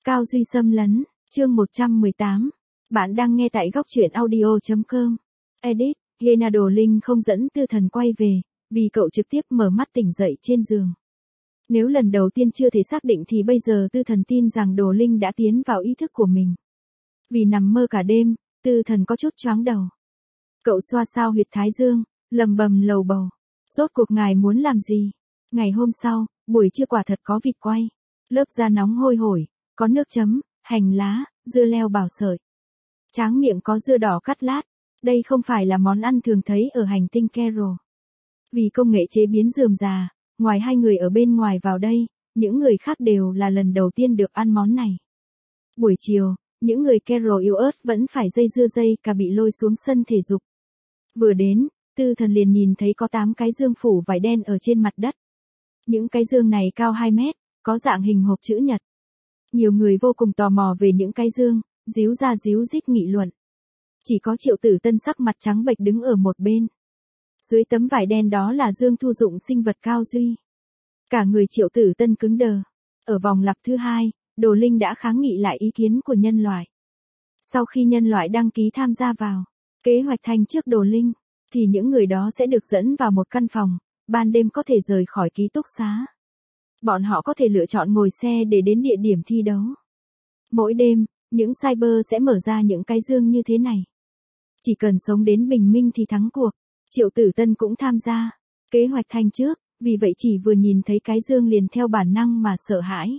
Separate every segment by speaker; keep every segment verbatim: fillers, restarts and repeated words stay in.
Speaker 1: Cao Duy xâm lấn, chương một trăm mười tám. Bạn đang nghe tại góc truyện audio chấm com. Edit, Genado Linh không dẫn Tư Thần quay về, vì cậu trực tiếp mở mắt tỉnh dậy trên giường. Nếu lần đầu tiên chưa thể xác định thì bây giờ Tư Thần tin rằng Đồ Linh đã tiến vào ý thức của mình. Vì nằm mơ cả đêm, Tư Thần có chút choáng đầu. Cậu xoa xoa huyệt thái dương, lầm bầm lầu bầu. Rốt cuộc ngài muốn làm gì? Ngày hôm sau, buổi trưa quả thật có vịt quay. Lớp da nóng hôi hổi, có nước chấm, hành lá, dưa leo bào sợi. Tráng miệng có dưa đỏ cắt lát. Đây không phải là món ăn thường thấy ở hành tinh Kero. Vì công nghệ chế biến rườm rà, ngoài hai người ở bên ngoài vào đây, những người khác đều là lần đầu tiên được ăn món này. Buổi chiều, những người Kero yếu ớt vẫn phải dây dưa dây cả bị lôi xuống sân thể dục. Vừa đến, Tư Thần liền nhìn thấy có tám cái dương phủ vải đen ở trên mặt đất. Những cái dương này cao hai mét, có dạng hình hộp chữ nhật. Nhiều người vô cùng tò mò về những cái dương, díu ra díu dít nghị luận. Chỉ có Triệu Tử Tân sắc mặt trắng bệch đứng ở một bên. Dưới tấm vải đen đó là dương thu dụng sinh vật Cao Duy. Cả người Triệu Tử Tân cứng đờ. Ở vòng lặp thứ hai, Đồ Linh đã kháng nghị lại ý kiến của nhân loại. Sau khi nhân loại đăng ký tham gia vào kế hoạch thanh trước Đồ Linh, thì những người đó sẽ được dẫn vào một căn phòng, ban đêm có thể rời khỏi ký túc xá. Bọn họ có thể lựa chọn ngồi xe để đến địa điểm thi đấu. Mỗi đêm, những cyber sẽ mở ra những cái dương như thế này. Chỉ cần sống đến bình minh thì thắng cuộc. Triệu Tử Tân cũng tham gia kế hoạch thanh trước, vì vậy chỉ vừa nhìn thấy cái dương liền theo bản năng mà sợ hãi.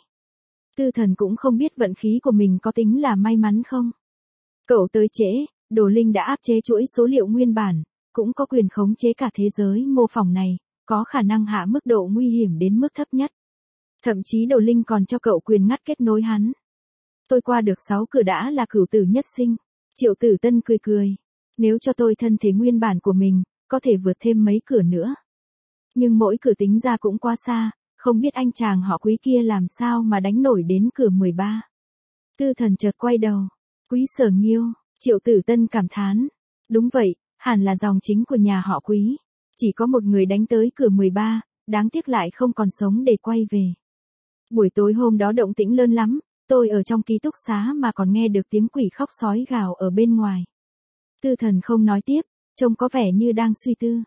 Speaker 1: Tư Thần cũng không biết vận khí của mình có tính là may mắn không. Cậu tới trễ, Đồ Linh đã áp chế chuỗi số liệu nguyên bản, cũng có quyền khống chế cả thế giới mô phỏng này, có khả năng hạ mức độ nguy hiểm đến mức thấp nhất. Thậm chí Đồ Linh còn cho cậu quyền ngắt kết nối hắn. Tôi qua được sáu cửa đã là cửu tử nhất sinh. Triệu Tử Tân cười cười. Nếu cho tôi thân thể nguyên bản của mình, có thể vượt thêm mấy cửa nữa. Nhưng mỗi cửa tính ra cũng quá xa, không biết anh chàng họ Quý kia làm sao mà đánh nổi đến cửa mười ba. Tư Thần chợt quay đầu. Quý Sở Nghiêu, Triệu Tử Tân cảm thán. Đúng vậy, hẳn là dòng chính của nhà họ Quý. Chỉ có một người đánh tới cửa mười ba, đáng tiếc lại không còn sống để quay về. Buổi tối hôm đó động tĩnh lớn lắm, tôi ở trong ký túc xá mà còn nghe được tiếng quỷ khóc sói gào ở bên ngoài. Tư Thần không nói tiếp, trông có vẻ như đang suy tư.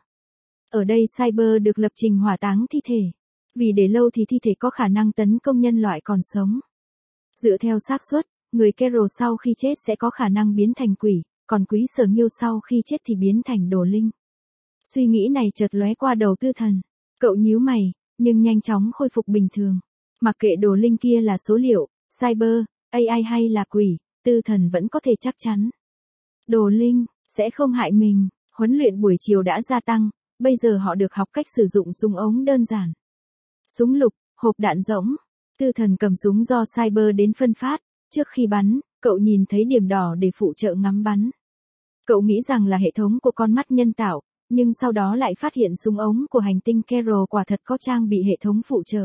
Speaker 1: Ở đây Cyber được lập trình hỏa táng thi thể. Vì để lâu thì thi thể có khả năng tấn công nhân loại còn sống. Dựa theo xác suất, người Kero sau khi chết sẽ có khả năng biến thành quỷ, còn Quý Sở Nghiêu sau khi chết thì biến thành Đồ Linh. Suy nghĩ này chợt lóe qua đầu Tư Thần. Cậu nhíu mày, nhưng nhanh chóng khôi phục bình thường. Mặc kệ Đồ Linh kia là số liệu, Cyber, a i hay là quỷ, Tư Thần vẫn có thể chắc chắn. Đồ Linh sẽ không hại mình. Huấn luyện buổi chiều đã gia tăng, bây giờ họ được học cách sử dụng súng ống đơn giản. Súng lục, hộp đạn rỗng. Tư Thần cầm súng do Cyber đến phân phát. Trước khi bắn, cậu nhìn thấy điểm đỏ để phụ trợ ngắm bắn. Cậu nghĩ rằng là hệ thống của con mắt nhân tạo, nhưng sau đó lại phát hiện súng ống của hành tinh Kero quả thật có trang bị hệ thống phụ trợ.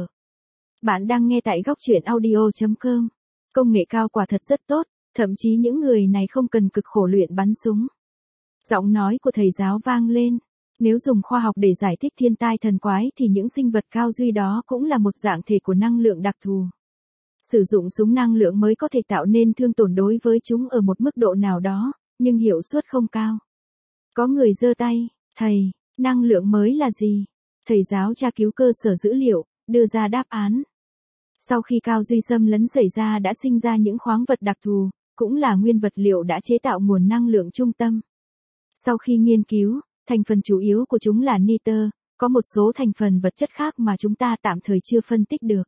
Speaker 1: Bạn đang nghe tại góc truyện audio chấm com. Công nghệ cao quả thật rất tốt, thậm chí những người này không cần cực khổ luyện bắn súng. Giọng nói của thầy giáo vang lên. Nếu dùng khoa học để giải thích thiên tai thần quái thì những sinh vật Cao Duy đó cũng là một dạng thể của năng lượng đặc thù. Sử dụng súng năng lượng mới có thể tạo nên thương tổn đối với chúng ở một mức độ nào đó, nhưng hiệu suất không cao. Có người giơ tay, thầy, năng lượng mới là gì? Thầy giáo tra cứu cơ sở dữ liệu, đưa ra đáp án. Sau khi Cao Duy xâm lấn xảy ra đã sinh ra những khoáng vật đặc thù, cũng là nguyên vật liệu đã chế tạo nguồn năng lượng trung tâm. Sau khi nghiên cứu, thành phần chủ yếu của chúng là nitơ, có một số thành phần vật chất khác mà chúng ta tạm thời chưa phân tích được.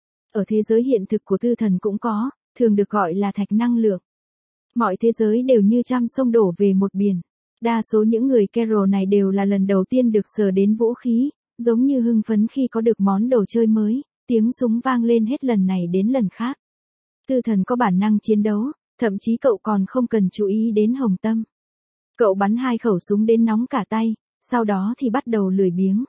Speaker 1: Ở thế giới hiện thực của Tư Thần cũng có, thường được gọi là thạch năng lượng. Mọi thế giới đều như trăm sông đổ về một biển. Đa số những người Kero này đều là lần đầu tiên được sờ đến vũ khí, giống như hưng phấn khi có được món đồ chơi mới, tiếng súng vang lên hết lần này đến lần khác. Tư Thần có bản năng chiến đấu, thậm chí cậu còn không cần chú ý đến Hồng Tâm. Cậu bắn hai khẩu súng đến nóng cả tay, sau đó thì bắt đầu lười biếng.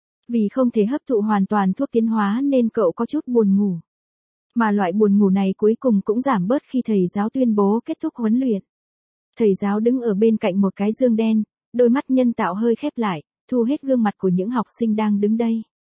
Speaker 1: Vì không thể hấp thụ hoàn toàn thuốc tiến hóa nên cậu có chút buồn ngủ. Mà loại buồn ngủ này cuối cùng cũng giảm bớt khi thầy giáo tuyên bố kết thúc huấn luyện. Thầy giáo đứng ở bên cạnh một cái dương đen, đôi mắt nhân tạo hơi khép lại, thu hết gương mặt của những học sinh đang đứng đây.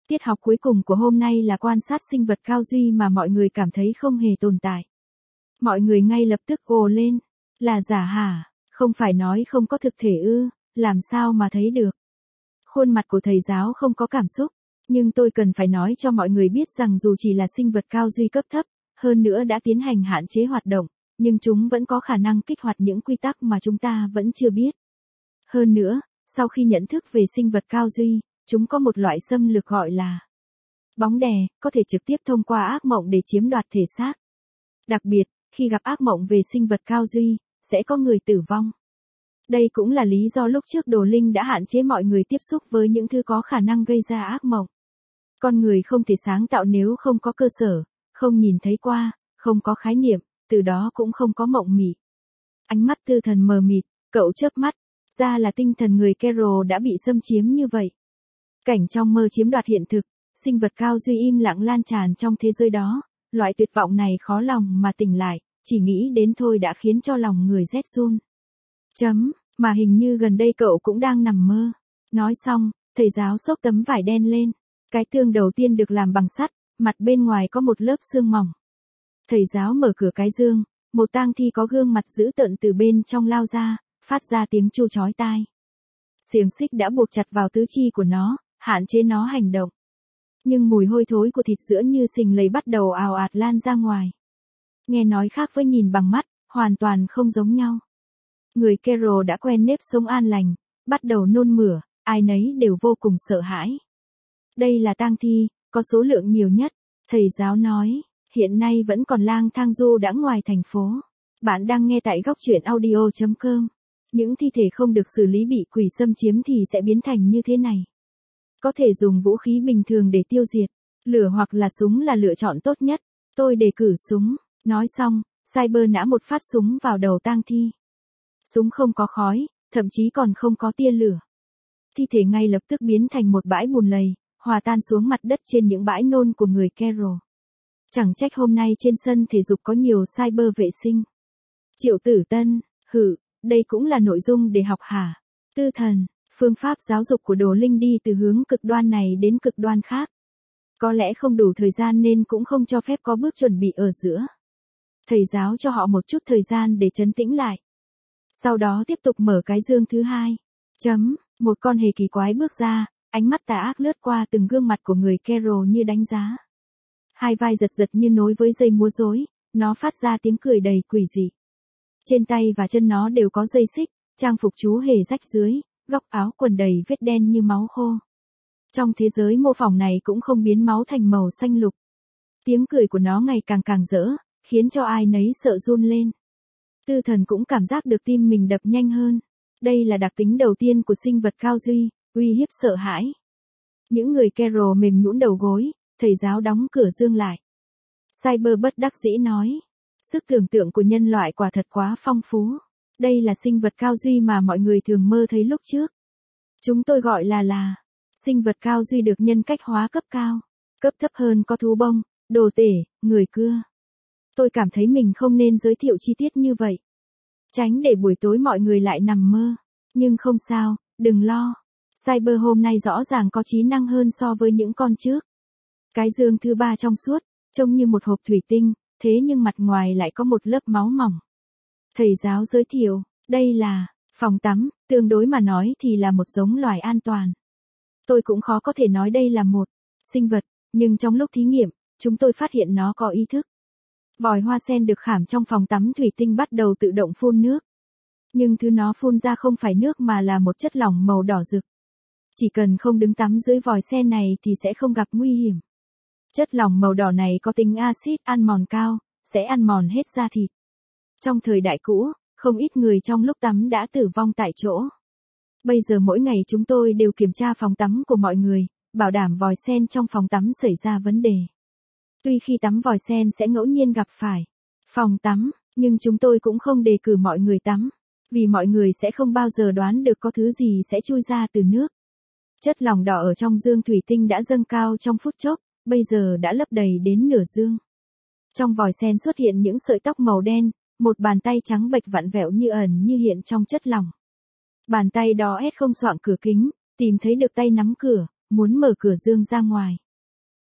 Speaker 1: Tiết học cuối cùng của hôm nay là quan sát sinh vật cao duy mà mọi người cảm thấy không hề tồn tại. Mọi người ngay lập tức ồ lên. Là giả hả? Không phải nói không có thực thể ư, làm sao mà thấy được? Khuôn mặt của thầy giáo không có cảm xúc, nhưng tôi cần phải nói cho mọi người biết rằng dù chỉ là sinh vật cao duy cấp thấp, hơn nữa đã tiến hành hạn chế hoạt động, nhưng chúng vẫn có khả năng kích hoạt những quy tắc mà chúng ta vẫn chưa biết. Hơn nữa, sau khi nhận thức về sinh vật cao duy, chúng có một loại xâm lược gọi là bóng đè, có thể trực tiếp thông qua ác mộng để chiếm đoạt thể xác. Đặc biệt, khi gặp ác mộng về sinh vật cao duy, sẽ có người tử vong. Đây cũng là lý do lúc trước Đồ Linh đã hạn chế mọi người tiếp xúc với những thứ có khả năng gây ra ác mộng. Con người không thể sáng tạo nếu không có cơ sở, không nhìn thấy qua, không có khái niệm, từ đó cũng không có mộng mị. Ánh mắt Tư Thần mờ mịt, cậu chớp mắt, ra là tinh thần người Carol đã bị xâm chiếm như vậy. Cảnh trong mơ chiếm đoạt hiện thực, sinh vật cao duy im lặng lan tràn trong thế giới đó, loại tuyệt vọng này khó lòng mà tỉnh lại, chỉ nghĩ đến thôi đã khiến cho lòng người rét run. Chấm, mà hình như gần đây cậu cũng đang nằm mơ. Nói xong, thầy giáo xốc tấm vải đen lên. Cái tương đầu tiên được làm bằng sắt, mặt bên ngoài có một lớp xương mỏng. Thầy giáo mở cửa cái dương, một tang thi có gương mặt dữ tợn từ bên trong lao ra, phát ra tiếng chu chói tai. Xiềng xích đã buộc chặt vào tứ chi của nó, hạn chế nó hành động. Nhưng mùi hôi thối của thịt sữa như sình lầy bắt đầu ào ạt lan ra ngoài. Nghe nói khác với nhìn bằng mắt, hoàn toàn không giống nhau. Người Carol đã quen nếp sống an lành, bắt đầu nôn mửa, ai nấy đều vô cùng sợ hãi. Đây là tang thi, có số lượng nhiều nhất, thầy giáo nói, hiện nay vẫn còn lang thang du đãng ngoài thành phố. Bạn đang nghe tại góc truyện audio chấm com. Những thi thể không được xử lý bị quỷ xâm chiếm thì sẽ biến thành như thế này. Có thể dùng vũ khí bình thường để tiêu diệt, lửa hoặc là súng là lựa chọn tốt nhất. Tôi đề cử súng. Nói xong, Cyber nã một phát súng vào đầu tang thi. Súng không có khói, thậm chí còn không có tia lửa. Thi thể ngay lập tức biến thành một bãi bùn lầy, hòa tan xuống mặt đất trên những bãi nôn của người Carol. Chẳng trách hôm nay trên sân thể dục có nhiều cyber vệ sinh. Triệu Tử Tân, hử, đây cũng là nội dung để học hả? Tư Thần, phương pháp giáo dục của Đồ Linh đi từ hướng cực đoan này đến cực đoan khác. Có lẽ không đủ thời gian nên cũng không cho phép có bước chuẩn bị ở giữa. Thầy giáo cho họ một chút thời gian để trấn tĩnh lại. Sau đó tiếp tục mở cái dương thứ hai. Chấm, một con hề kỳ quái bước ra, ánh mắt tà ác lướt qua từng gương mặt của người Carol như đánh giá. Hai vai giật giật như nối với dây múa rối, nó phát ra tiếng cười đầy quỷ dị. Trên tay và chân nó đều có dây xích, trang phục chú hề rách dưới, góc áo quần đầy vết đen như máu khô. Trong thế giới mô phỏng này cũng không biến máu thành màu xanh lục. Tiếng cười của nó ngày càng càng rỡ, khiến cho ai nấy sợ run lên. Tư Thần cũng cảm giác được tim mình đập nhanh hơn. Đây là đặc tính đầu tiên của sinh vật cao duy, uy hiếp sợ hãi. Những người Carol mềm nhũn đầu gối, thầy giáo đóng cửa dương lại. Cyber bất đắc dĩ nói, sức tưởng tượng của nhân loại quả thật quá phong phú. Đây là sinh vật cao duy mà mọi người thường mơ thấy lúc trước. Chúng tôi gọi là là sinh vật cao duy được nhân cách hóa cấp cao. Cấp thấp hơn có thú bông, đồ tể, người cưa. Tôi cảm thấy mình không nên giới thiệu chi tiết như vậy. Tránh để buổi tối mọi người lại nằm mơ. Nhưng không sao, đừng lo. Cyber hôm nay rõ ràng có trí năng hơn so với những con trước. Cái dương thứ ba trong suốt, trông như một hộp thủy tinh, thế nhưng mặt ngoài lại có một lớp máu mỏng. Thầy giáo giới thiệu, đây là phòng tắm, tương đối mà nói thì là một giống loài an toàn. Tôi cũng khó có thể nói đây là một sinh vật, nhưng trong lúc thí nghiệm, chúng tôi phát hiện nó có ý thức. Vòi hoa sen được khảm trong phòng tắm thủy tinh bắt đầu tự động phun nước. Nhưng thứ nó phun ra không phải nước mà là một chất lỏng màu đỏ rực. Chỉ cần không đứng tắm dưới vòi sen này thì sẽ không gặp nguy hiểm. Chất lỏng màu đỏ này có tính axit ăn mòn cao, sẽ ăn mòn hết da thịt. Trong thời đại cũ, không ít người trong lúc tắm đã tử vong tại chỗ. Bây giờ mỗi ngày chúng tôi đều kiểm tra phòng tắm của mọi người, bảo đảm vòi sen trong phòng tắm xảy ra vấn đề. Tuy khi tắm vòi sen sẽ ngẫu nhiên gặp phải phòng tắm, nhưng chúng tôi cũng không đề cử mọi người tắm, vì mọi người sẽ không bao giờ đoán được có thứ gì sẽ chui ra từ nước. Chất lỏng đỏ ở trong dương thủy tinh đã dâng cao trong phút chốc, bây giờ đã lấp đầy đến nửa dương. Trong vòi sen xuất hiện những sợi tóc màu đen, một bàn tay trắng bệch vặn vẹo như ẩn như hiện trong chất lỏng. Bàn tay đó ép không xoạng cửa kính, tìm thấy được tay nắm cửa, muốn mở cửa dương ra ngoài.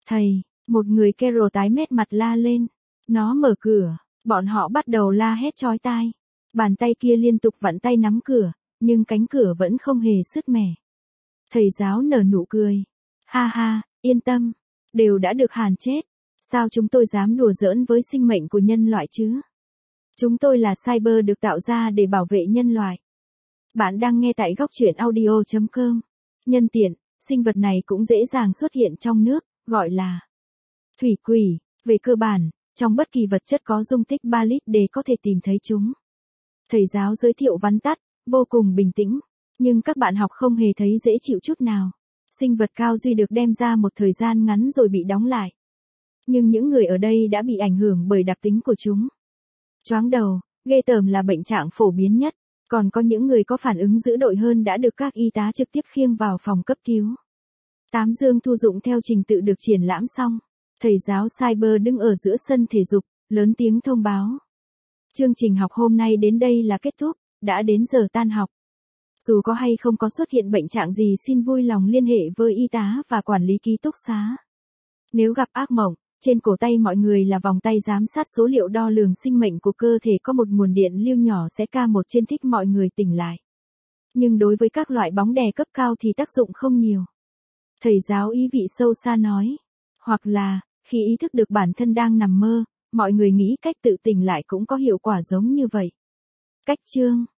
Speaker 1: Thầy, một người Carol tái mét mặt la lên. Nó mở cửa, bọn họ bắt đầu la hét chói tai. Bàn tay kia liên tục vặn tay nắm cửa, nhưng cánh cửa vẫn không hề sứt mẻ. Thầy giáo nở nụ cười. Ha ha, yên tâm, đều đã được hàn chết. Sao chúng tôi dám đùa giỡn với sinh mệnh của nhân loại chứ? Chúng tôi là cyber được tạo ra để bảo vệ nhân loại. Bạn đang nghe tại góc truyện audio chấm com. Nhân tiện, sinh vật này cũng dễ dàng xuất hiện trong nước, gọi là thủy quỷ. Về cơ bản, trong bất kỳ vật chất có dung tích ba lít để có thể tìm thấy chúng. Thầy giáo giới thiệu vắn tắt, vô cùng bình tĩnh, nhưng các bạn học không hề thấy dễ chịu chút nào. Sinh vật cao duy được đem ra một thời gian ngắn rồi bị đóng lại. Nhưng những người ở đây đã bị ảnh hưởng bởi đặc tính của chúng. Choáng đầu, ghê tởm là bệnh trạng phổ biến nhất, còn có những người có phản ứng dữ dội hơn đã được các y tá trực tiếp khiêng vào phòng cấp cứu. Tám dương thu dụng theo trình tự được triển lãm xong. Thầy giáo Cyber đứng ở giữa sân thể dục, lớn tiếng thông báo. Chương trình học hôm nay đến đây là kết thúc, đã đến giờ tan học. Dù có hay không có xuất hiện bệnh trạng gì xin vui lòng liên hệ với y tá và quản lý ký túc xá. Nếu gặp ác mộng, trên cổ tay mọi người là vòng tay giám sát số liệu đo lường sinh mệnh của cơ thể có một nguồn điện lưu nhỏ sẽ ca một trên thích mọi người tỉnh lại. Nhưng đối với các loại bóng đè cấp cao thì tác dụng không nhiều. Thầy giáo ý vị sâu xa nói. Hoặc là, khi ý thức được bản thân đang nằm mơ, mọi người nghĩ cách tự tỉnh lại cũng có hiệu quả giống như vậy. Cách chương